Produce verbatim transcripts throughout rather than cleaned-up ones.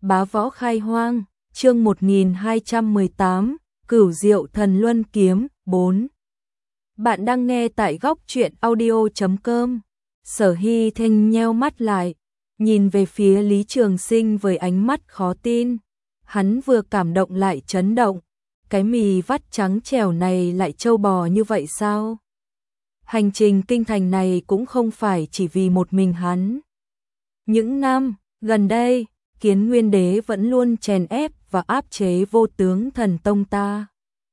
Bá Võ Khai Hoang, chương một nghìn hai trăm mười tám, Cửu Diệu Thần Luân Kiếm, bốn. Bạn đang nghe tại góc truyện audio chấm com. Sở Hy Thanh nheo mắt lại, nhìn về phía Lý Trường Sinh với ánh mắt khó tin. Hắn vừa cảm động lại chấn động. Cái mì vắt trắng trẻo này lại trâu bò như vậy sao? Hành trình kinh thành này cũng không phải chỉ vì một mình hắn. Những năm gần đây, Kiến Nguyên Đế vẫn luôn chèn ép và áp chế Vô Tướng Thần Tông ta.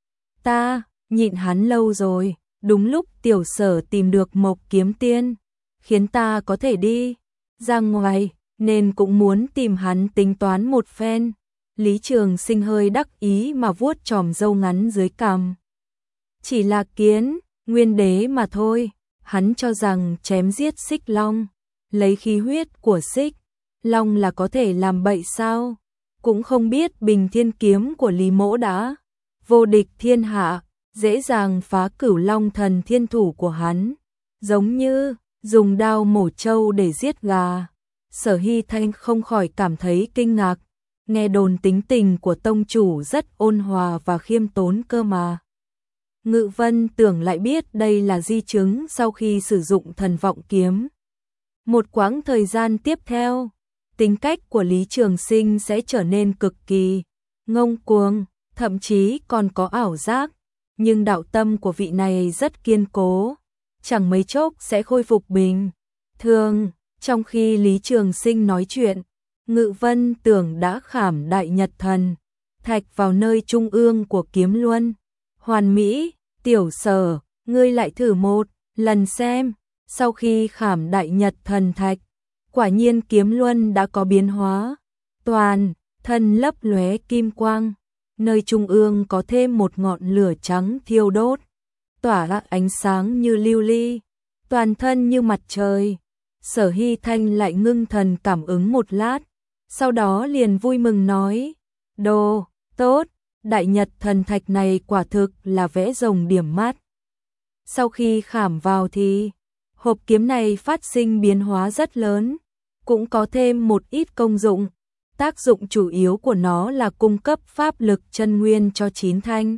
Ta nhịn hắn lâu rồi, đúng lúc tiểu Sở tìm được Mộc Kiếm Tiên, khiến ta có thể đi ra ngoài, nên cũng muốn tìm hắn tính toán một phen. Lý Trường Sinh hơi đắc ý mà vuốt chòm râu ngắn dưới cằm. Chỉ là Kiến Nguyên Đế mà thôi, hắn cho rằng chém giết Xích Long, lấy khí huyết của Xích Long là có thể làm bậy sao? Cũng không biết Bình Thiên Kiếm của Lý Mỗ đã vô địch thiên hạ, dễ dàng phá Cửu Long Thần Thiên Thủ của hắn, giống như dùng đao mổ trâu để giết gà. Sở Hy Thanh không khỏi cảm thấy kinh ngạc, nghe đồn tính tình của tông chủ rất ôn hòa và khiêm tốn cơ mà. Ngự Vân tưởng lại biết đây là di chứng sau khi sử dụng Thần Vọng Kiếm. Một quãng thời gian tiếp theo, tính cách của Lý Trường Sinh sẽ trở nên cực kỳ ngông cuồng, thậm chí còn có ảo giác, nhưng đạo tâm của vị này rất kiên cố, chẳng mấy chốc sẽ khôi phục bình thường. Trong khi Lý Trường Sinh nói chuyện, Ngự Vân tưởng đã khảm Đại Nhật Thần Thạch vào nơi trung ương của kiếm luân. Hoàn mỹ, tiểu Sở, ngươi lại thử một lần xem. Sau khi khảm Đại Nhật Thần Thạch, quả nhiên kiếm luân đã có biến hóa, toàn thân lấp lóe kim quang, nơi trung ương có thêm một ngọn lửa trắng thiêu đốt, tỏa ra ánh sáng như lưu ly, toàn thân như mặt trời. Sở Hy Thanh lại ngưng thần cảm ứng một lát, sau đó liền vui mừng nói: "Đồ tốt, Đại Nhật Thần Thạch này quả thực là vẽ rồng điểm mắt." Sau khi khảm vào thì hộp kiếm này phát sinh biến hóa rất lớn, cũng có thêm một ít công dụng. Tác dụng chủ yếu của nó là cung cấp pháp lực chân nguyên cho chín thanh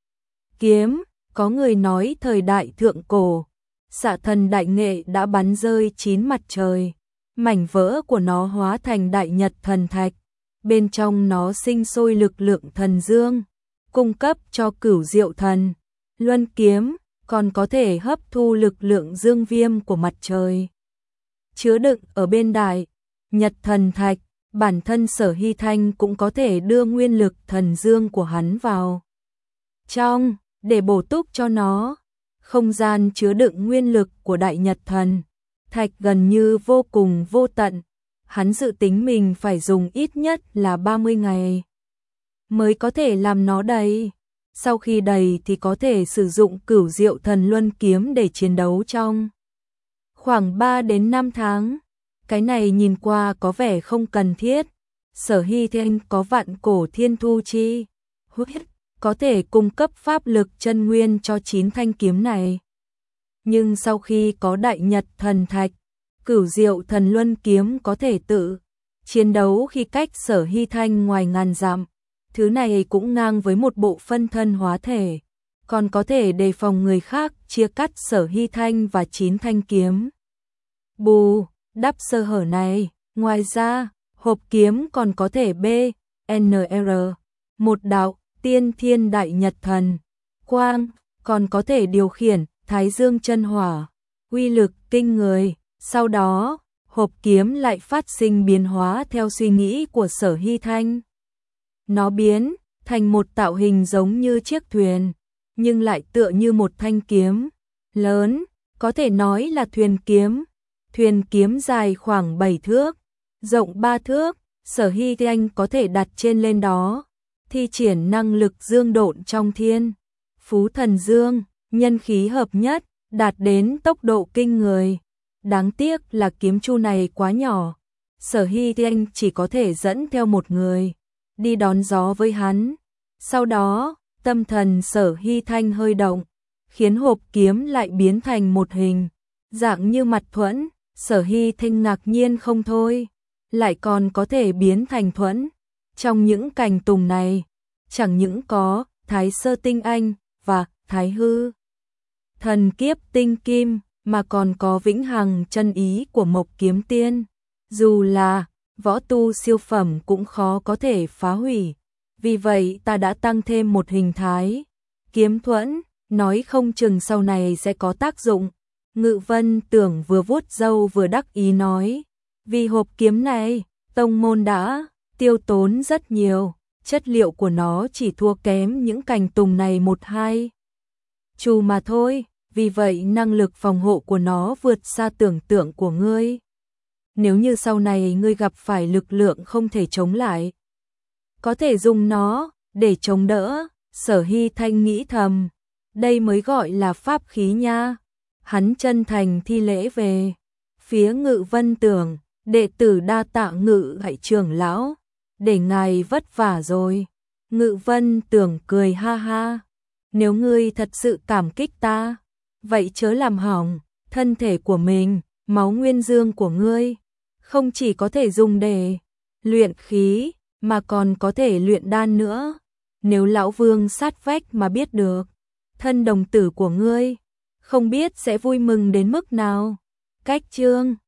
kiếm. Có người nói thời đại thượng cổ, Xạ Thần Đại Nghệ đã bắn rơi chín mặt trời, mảnh vỡ của nó hóa thành Đại Nhật Thần Thạch, bên trong nó sinh sôi lực lượng thần dương, cung cấp cho Cửu Diệu Thần Luân Kiếm, còn có thể hấp thu lực lượng dương viêm của mặt trời, chứa đựng ở bên Đại Nhật Thần Thạch. Bản thân Sở Hy Thanh cũng có thể đưa nguyên lực thần dương của hắn vào trong để bổ túc cho nó. Không gian chứa đựng nguyên lực của Đại Nhật Thần Thạch gần như vô cùng vô tận. Hắn dự tính mình phải dùng ít nhất là ba mươi ngày mới có thể làm nó đầy. Sau khi đầy thì có thể sử dụng Cửu Diệu Thần Luân Kiếm để chiến đấu trong khoảng ba đến năm tháng. Cái này nhìn qua có vẻ không cần thiết. Sở Hy Thanh có vạn cổ thiên thu chi huyết, có thể cung cấp pháp lực chân nguyên cho chín thanh kiếm này. Nhưng sau khi có Đại Nhật Thần Thạch, Cửu Diệu Thần Luân Kiếm có thể tự chiến đấu khi cách Sở Hy Thanh ngoài ngàn dặm. Thứ này cũng ngang với một bộ phân thân hóa thể, còn có thể đề phòng người khác chia cắt Sở Hy Thanh và chín thanh kiếm. Bù đắp sơ hở này, ngoài ra, hộp kiếm còn có thể B N R một đạo Tiên Thiên Đại Nhật Thần Quang, còn có thể điều khiển Thái Dương Chân Hỏa, uy lực kinh người. Sau đó, hộp kiếm lại phát sinh biến hóa theo suy nghĩ của Sở Hy Thanh. Nó biến thành một tạo hình giống như chiếc thuyền, nhưng lại tựa như một thanh kiếm lớn, có thể nói là thuyền kiếm. Thuyền kiếm dài khoảng bảy thước, rộng ba thước, Sở Hy Thanh có thể đặt trên lên đó, thi triển năng lực dương độn trong thiên Phú Thần Dương, nhân khí hợp nhất, đạt đến tốc độ kinh người. Đáng tiếc là kiếm chu này quá nhỏ, Sở Hy Thanh chỉ có thể dẫn theo một người đi đón gió với hắn. Sau đó, tâm thần Sở Hy Thanh hơi động, khiến hộp kiếm lại biến thành một hình dạng như mặt thuẫn. Sở Hy Thanh ngạc nhiên không thôi, lại còn có thể biến thành thuẫn. Trong những cành tùng này, chẳng những có Thái Sơ Tinh Anh và Thái Hư Thần Kiếp Tinh Kim, mà còn có vĩnh hằng chân ý của Mộc Kiếm Tiên. Dù là võ tu siêu phẩm cũng khó có thể phá hủy. Vì vậy ta đã tăng thêm một hình thái. Kiếm thuẫn, nói không chừng sau này sẽ có tác dụng. Ngự Vân Tưởng vừa vuốt râu vừa đắc ý nói. Vì hộp kiếm này, tông môn đã tiêu tốn rất nhiều. Chất liệu của nó chỉ thua kém những cành tùng này một hai chu mà thôi. Vì vậy năng lực phòng hộ của nó vượt xa tưởng tượng của ngươi. Nếu như sau này ngươi gặp phải lực lượng không thể chống lại, có thể dùng nó để chống đỡ. Sở Hy Thanh nghĩ thầm, đây mới gọi là pháp khí nha. Hắn chân thành thi lễ về phía Ngự Vân Tưởng, đệ tử đa tạ Ngự Hạy trưởng lão, để ngài vất vả rồi. Ngự Vân Tưởng cười ha ha, nếu ngươi thật sự cảm kích ta, vậy chớ làm hỏng thân thể của mình. Máu nguyên dương của ngươi không chỉ có thể dùng để luyện khí, mà còn có thể luyện đan nữa. Nếu lão vương sát vách mà biết được thân đồng tử của ngươi, không biết sẽ vui mừng đến mức nào. Cách chương